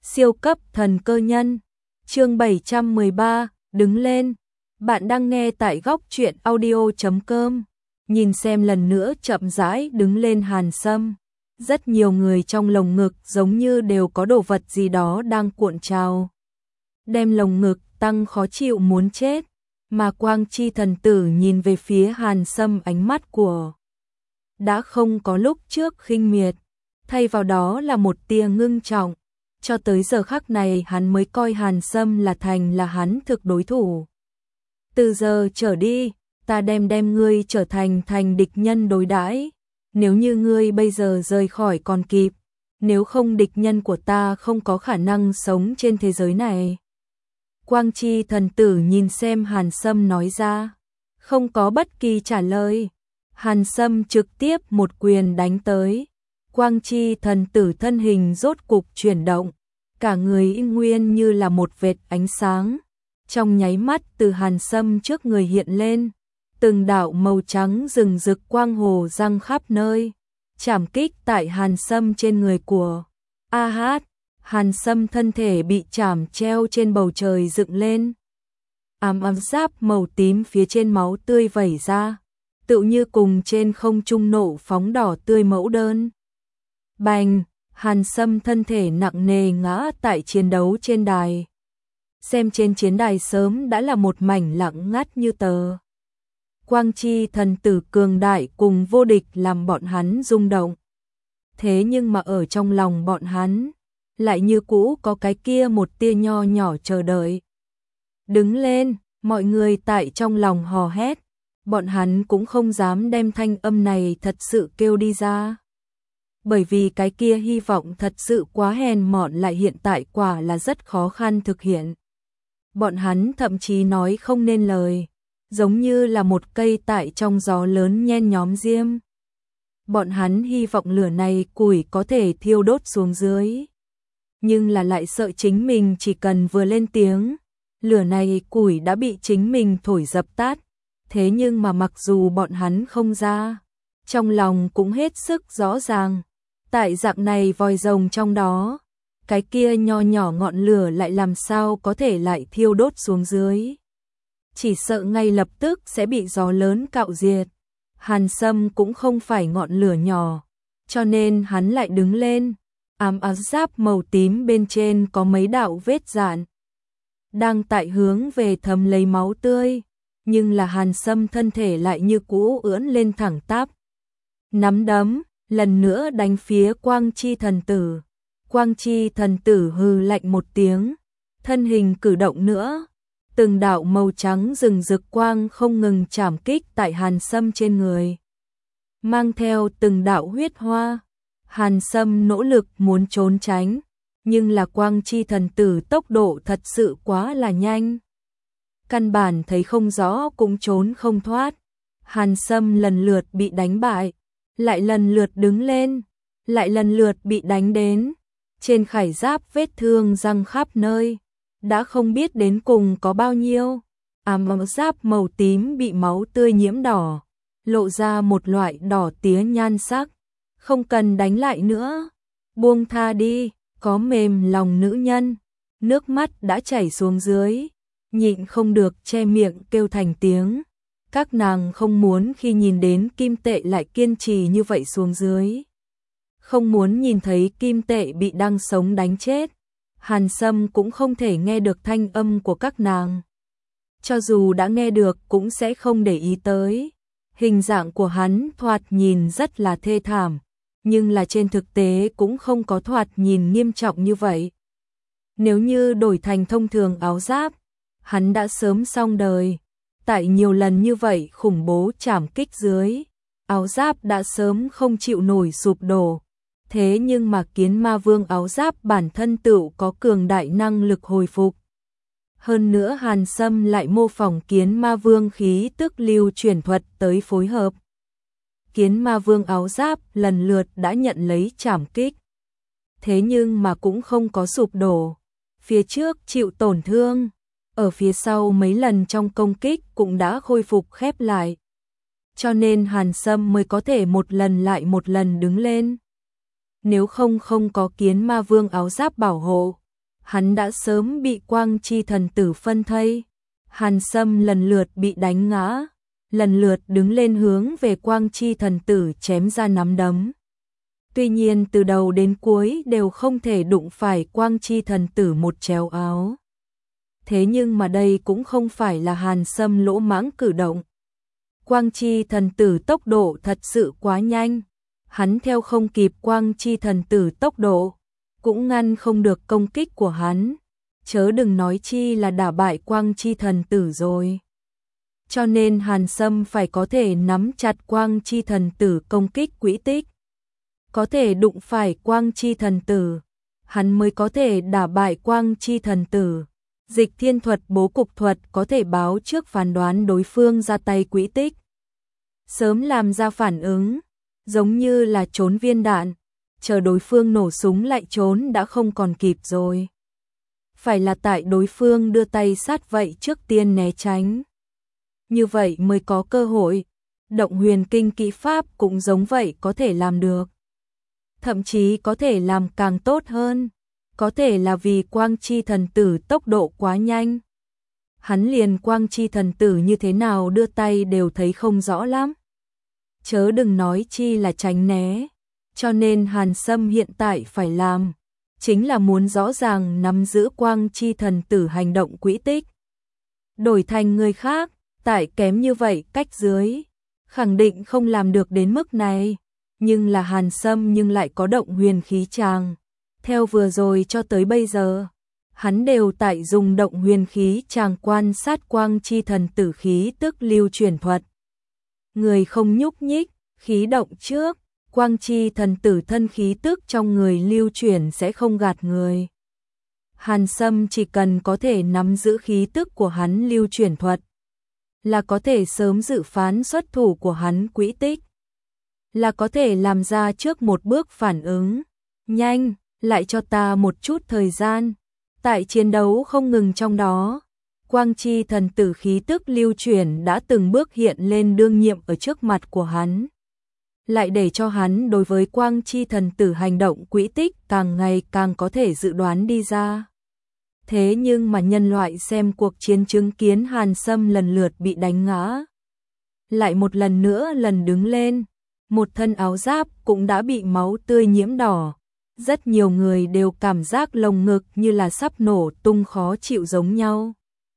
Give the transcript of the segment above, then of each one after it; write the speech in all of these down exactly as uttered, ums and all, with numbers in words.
Siêu cấp thần cơ nhân. Chương bảy trăm mười ba, đứng lên. Bạn đang nghe tại góc truyện audio chấm com. Nhìn xem lần nữa chậm rãi đứng lên Hàn Sâm. Rất nhiều người trong lồng ngực giống như đều có đồ vật gì đó đang cuộn trào. Đem lồng ngực tăng khó chịu muốn chết. Mà Quang Chi thần tử nhìn về phía Hàn Sâm, ánh mắt của đã không có lúc trước khinh miệt, thay vào đó là một tia ngưng trọng. Cho tới giờ khắc này hắn mới coi Hàn Sâm là thành là hắn thực đối thủ. Từ giờ trở đi, ta đem đem ngươi trở thành thành địch nhân đối đãi. Nếu như ngươi bây giờ rời khỏi còn kịp, nếu không địch nhân của ta không có khả năng sống trên thế giới này. Quang Chi thần tử nhìn xem Hàn Sâm nói ra, không có bất kỳ trả lời. Hàn Sâm trực tiếp một quyền đánh tới. Quang Chi thần tử thân hình rốt cục chuyển động, cả người in nguyên như là một vệt ánh sáng. Trong nháy mắt từ Hàn Sâm trước người hiện lên, từng đạo màu trắng rừng rực quang hồ răng khắp nơi, chảm kích tại Hàn Sâm trên người của A Hát. Hàn Sâm thân thể bị chảm treo trên bầu trời dựng lên. Ám ám giáp màu tím phía trên máu tươi vẩy ra, tựu như cùng trên không trung nộ phóng đỏ tươi mẫu đơn. Bành, Hàn Sâm thân thể nặng nề ngã tại chiến đấu trên đài. Xem trên chiến đài sớm đã là một mảnh lặng ngắt như tờ. Quang Chi thần tử cường đại cùng vô địch làm bọn hắn rung động. Thế nhưng mà ở trong lòng bọn hắn, lại như cũ có cái kia một tia nho nhỏ chờ đợi. Đứng lên, mọi người tại trong lòng hò hét. Bọn hắn cũng không dám đem thanh âm này thật sự kêu đi ra. Bởi vì cái kia hy vọng thật sự quá hèn mọn, lại hiện tại quả là rất khó khăn thực hiện. Bọn hắn thậm chí nói không nên lời, giống như là một cây tại trong gió lớn nhen nhóm diêm. Bọn hắn hy vọng lửa này củi có thể thiêu đốt xuống dưới. Nhưng là lại sợ chính mình chỉ cần vừa lên tiếng, lửa này củi đã bị chính mình thổi dập tắt. Thế nhưng mà mặc dù bọn hắn không ra, trong lòng cũng hết sức rõ ràng. Tại dạng này vòi rồng trong đó, cái kia nho nhỏ ngọn lửa lại làm sao có thể lại thiêu đốt xuống dưới. Chỉ sợ ngay lập tức sẽ bị gió lớn cạo diệt. Hàn Sâm cũng không phải ngọn lửa nhỏ, cho nên hắn lại đứng lên. Ám áo giáp màu tím bên trên có mấy đạo vết dạn, đang tại hướng về thấm lấy máu tươi. Nhưng là Hàn Sâm thân thể lại như cũ ưỡn lên thẳng tắp. Nắm đấm, lần nữa đánh phía Quang Chi thần tử. Quang Chi thần tử hừ lạnh một tiếng, thân hình cử động nữa. Từng đạo màu trắng rừng rực quang không ngừng chảm kích tại Hàn Sâm trên người, mang theo từng đạo huyết hoa. Hàn Sâm nỗ lực muốn trốn tránh, nhưng là Quang Chi thần tử tốc độ thật sự quá là nhanh. Căn bản thấy không rõ cũng trốn không thoát. Hàn Sâm lần lượt bị đánh bại, lại lần lượt đứng lên, lại lần lượt bị đánh đến. Trên khải giáp vết thương răng khắp nơi, đã không biết đến cùng có bao nhiêu. Ám áo giáp màu tím bị máu tươi nhiễm đỏ, lộ ra một loại đỏ tía nhan sắc. Không cần đánh lại nữa, buông tha đi, có mềm lòng nữ nhân. Nước mắt đã chảy xuống dưới, nhịn không được che miệng kêu thành tiếng. Các nàng không muốn khi nhìn đến kim tệ lại kiên trì như vậy xuống dưới. Không muốn nhìn thấy kim tệ bị đang sống đánh chết. Hàn Sâm cũng không thể nghe được thanh âm của các nàng. Cho dù đã nghe được cũng sẽ không để ý tới. Hình dạng của hắn thoạt nhìn rất là thê thảm, nhưng là trên thực tế cũng không có thoạt nhìn nghiêm trọng như vậy. Nếu như đổi thành thông thường áo giáp, hắn đã sớm xong đời. Tại nhiều lần như vậy khủng bố chảm kích dưới, áo giáp đã sớm không chịu nổi sụp đổ. Thế nhưng mà Kiến Ma Vương áo giáp bản thân tựu có cường đại năng lực hồi phục. Hơn nữa Hàn Sâm lại mô phỏng Kiến Ma Vương khí tức lưu chuyển thuật tới phối hợp. Kiến Ma Vương áo giáp lần lượt đã nhận lấy chảm kích. Thế nhưng mà cũng không có sụp đổ. Phía trước chịu tổn thương, ở phía sau mấy lần trong công kích cũng đã khôi phục khép lại. Cho nên Hàn Sâm mới có thể một lần lại một lần đứng lên. Nếu không không có Kiến Ma Vương áo giáp bảo hộ, hắn đã sớm bị Quang Chi thần tử phân thây. Hàn Sâm lần lượt bị đánh ngã, lần lượt đứng lên hướng về Quang Chi thần tử chém ra nắm đấm. Tuy nhiên từ đầu đến cuối đều không thể đụng phải Quang Chi thần tử một chéo áo. Thế nhưng mà đây cũng không phải là Hàn Sâm lỗ mãng cử động. Quang Chi thần tử tốc độ thật sự quá nhanh, hắn theo không kịp Quang Chi thần tử tốc độ, cũng ngăn không được công kích của hắn, chớ đừng nói chi là đả bại Quang Chi thần tử rồi. Cho nên Hàn Sâm phải có thể nắm chặt Quang Chi thần tử công kích quỹ tích. Có thể đụng phải Quang Chi thần tử, hắn mới có thể đả bại Quang Chi thần tử. Dịch thiên thuật bố cục thuật có thể báo trước phán đoán đối phương ra tay quỹ tích, sớm làm ra phản ứng, giống như là trốn viên đạn, chờ đối phương nổ súng lại trốn đã không còn kịp rồi. Phải là tại đối phương đưa tay sát vậy trước tiên né tránh. Như vậy mới có cơ hội. Động huyền kinh kỹ pháp cũng giống vậy, có thể làm được. Thậm chí có thể làm càng tốt hơn. Có thể là vì Quang Chi thần tử tốc độ quá nhanh. Hắn liền Quang Chi thần tử như thế nào đưa tay đều thấy không rõ lắm. Chớ đừng nói chi là tránh né. Cho nên Hàn Sâm hiện tại phải làm, chính là muốn rõ ràng nắm giữ Quang Chi thần tử hành động quỹ tích. Đổi thành người khác, tại kém như vậy cách dưới, khẳng định không làm được đến mức này. Nhưng là Hàn Sâm nhưng lại có động huyền khí tràng. Theo vừa rồi cho tới bây giờ, hắn đều tại dùng động huyền khí tràng quan sát Quang Chi thần tử khí tức lưu chuyển thuật. Người không nhúc nhích, khí động trước, Quang Chi thần tử thân khí tức trong người lưu chuyển sẽ không gạt người. Hàn Sâm chỉ cần có thể nắm giữ khí tức của hắn lưu chuyển thuật, là có thể sớm dự phán xuất thủ của hắn quỹ tích, là có thể làm ra trước một bước phản ứng. Nhanh, lại cho ta một chút thời gian. Tại chiến đấu không ngừng trong đó, Quang Chi thần tử khí tức lưu chuyển đã từng bước hiện lên đương nhiệm ở trước mặt của hắn. Lại để cho hắn đối với Quang Chi thần tử hành động quỹ tích càng ngày càng có thể dự đoán đi ra. Thế nhưng mà nhân loại xem cuộc chiến chứng kiến Hàn Sâm lần lượt bị đánh ngã. Lại một lần nữa lần đứng lên, một thân áo giáp cũng đã bị máu tươi nhiễm đỏ. Rất nhiều người đều cảm giác lồng ngực như là sắp nổ tung khó chịu giống nhau.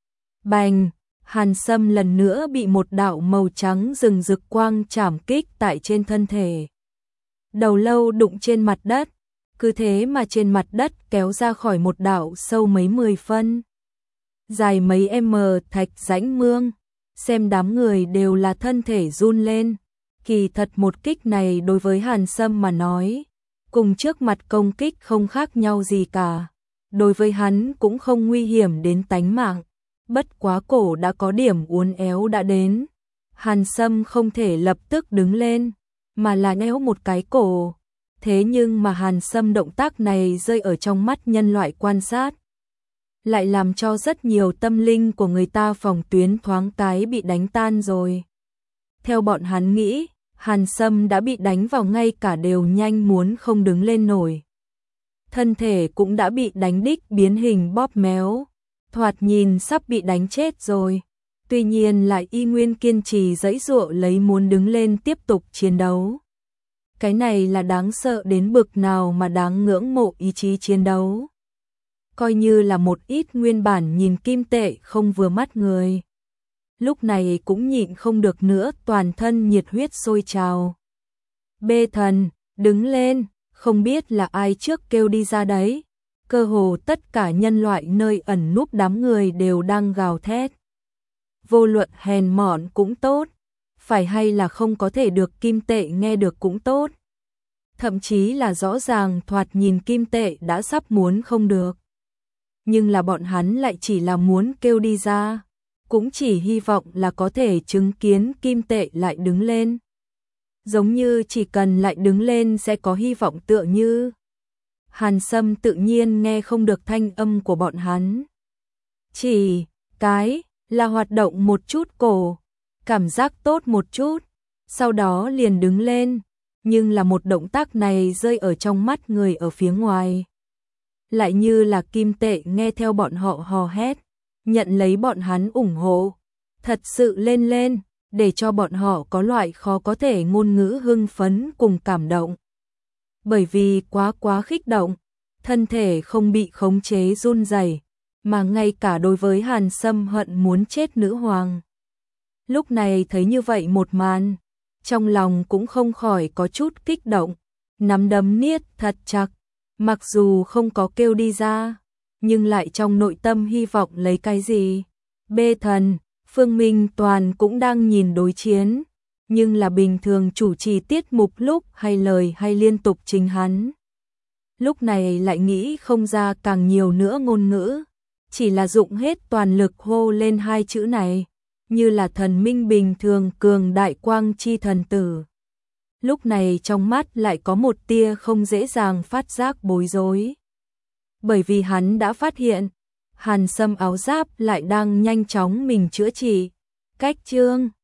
Bành! Hàn Sâm lần nữa bị một đạo màu trắng rừng rực quang chảm kích tại trên thân thể. Đầu lâu đụng trên mặt đất, cứ thế mà trên mặt đất kéo ra khỏi một đạo sâu mấy mười phân. Dài mấy m thạch rãnh mương, xem đám người đều là thân thể run lên. Kỳ thật một kích này đối với Hàn Sâm mà nói, cùng trước mặt công kích không khác nhau gì cả. Đối với hắn cũng không nguy hiểm đến tánh mạng. Bất quá cổ đã có điểm uốn éo đã đến. Hàn Sâm không thể lập tức đứng lên, mà là néo một cái cổ. Thế nhưng mà Hàn Sâm động tác này rơi ở trong mắt nhân loại quan sát, lại làm cho rất nhiều tâm linh của người ta phòng tuyến thoáng cái bị đánh tan rồi. Theo bọn hắn nghĩ, Hàn Sâm đã bị đánh vào ngay cả đều nhanh muốn không đứng lên nổi. Thân thể cũng đã bị đánh đích biến hình bóp méo, thoạt nhìn sắp bị đánh chết rồi. Tuy nhiên lại y nguyên kiên trì giãy giụa lấy muốn đứng lên tiếp tục chiến đấu. Cái này là đáng sợ đến bực nào mà đáng ngưỡng mộ ý chí chiến đấu. Coi như là một ít nguyên bản nhìn kim tệ không vừa mắt người, lúc này cũng nhịn không được nữa, toàn thân nhiệt huyết sôi trào. Bê thần, đứng lên, không biết là ai trước kêu đi ra đấy. Cơ hồ tất cả nhân loại nơi ẩn núp đám người đều đang gào thét. Vô luận hèn mọn cũng tốt, phải hay là không có thể được kim tệ nghe được cũng tốt. Thậm chí là rõ ràng thoạt nhìn kim tệ đã sắp muốn không được. Nhưng là bọn hắn lại chỉ là muốn kêu đi ra, cũng chỉ hy vọng là có thể chứng kiến kim tệ lại đứng lên. Giống như chỉ cần lại đứng lên sẽ có hy vọng tựa như. Hàn Sâm tự nhiên nghe không được thanh âm của bọn hắn. Chỉ cái là hoạt động một chút cổ, cảm giác tốt một chút, sau đó liền đứng lên. Nhưng là một động tác này rơi ở trong mắt người ở phía ngoài, lại như là kim tệ nghe theo bọn họ hò hét, nhận lấy bọn hắn ủng hộ, thật sự lên lên, để cho bọn họ có loại khó có thể ngôn ngữ hưng phấn cùng cảm động. Bởi vì quá quá kích động, thân thể không bị khống chế run rẩy, mà ngay cả đối với Hàn Sâm hận muốn chết nữ hoàng. Lúc này thấy như vậy một màn, trong lòng cũng không khỏi có chút kích động, nắm đấm niết thật chặt, mặc dù không có kêu đi ra, nhưng lại trong nội tâm hy vọng lấy cái gì. Bê thần, Phương Minh Toàn cũng đang nhìn đối chiến, nhưng là bình thường chủ trì tiết mục lúc hay lời hay liên tục chính hắn. Lúc này lại nghĩ không ra càng nhiều nữa ngôn ngữ, chỉ là dụng hết toàn lực hô lên hai chữ này, như là thần minh bình thường cường đại quang chi thần tử. Lúc này trong mắt lại có một tia không dễ dàng phát giác bối rối. Bởi vì hắn đã phát hiện, Hàn Sâm áo giáp lại đang nhanh chóng mình chữa trị. Cách chương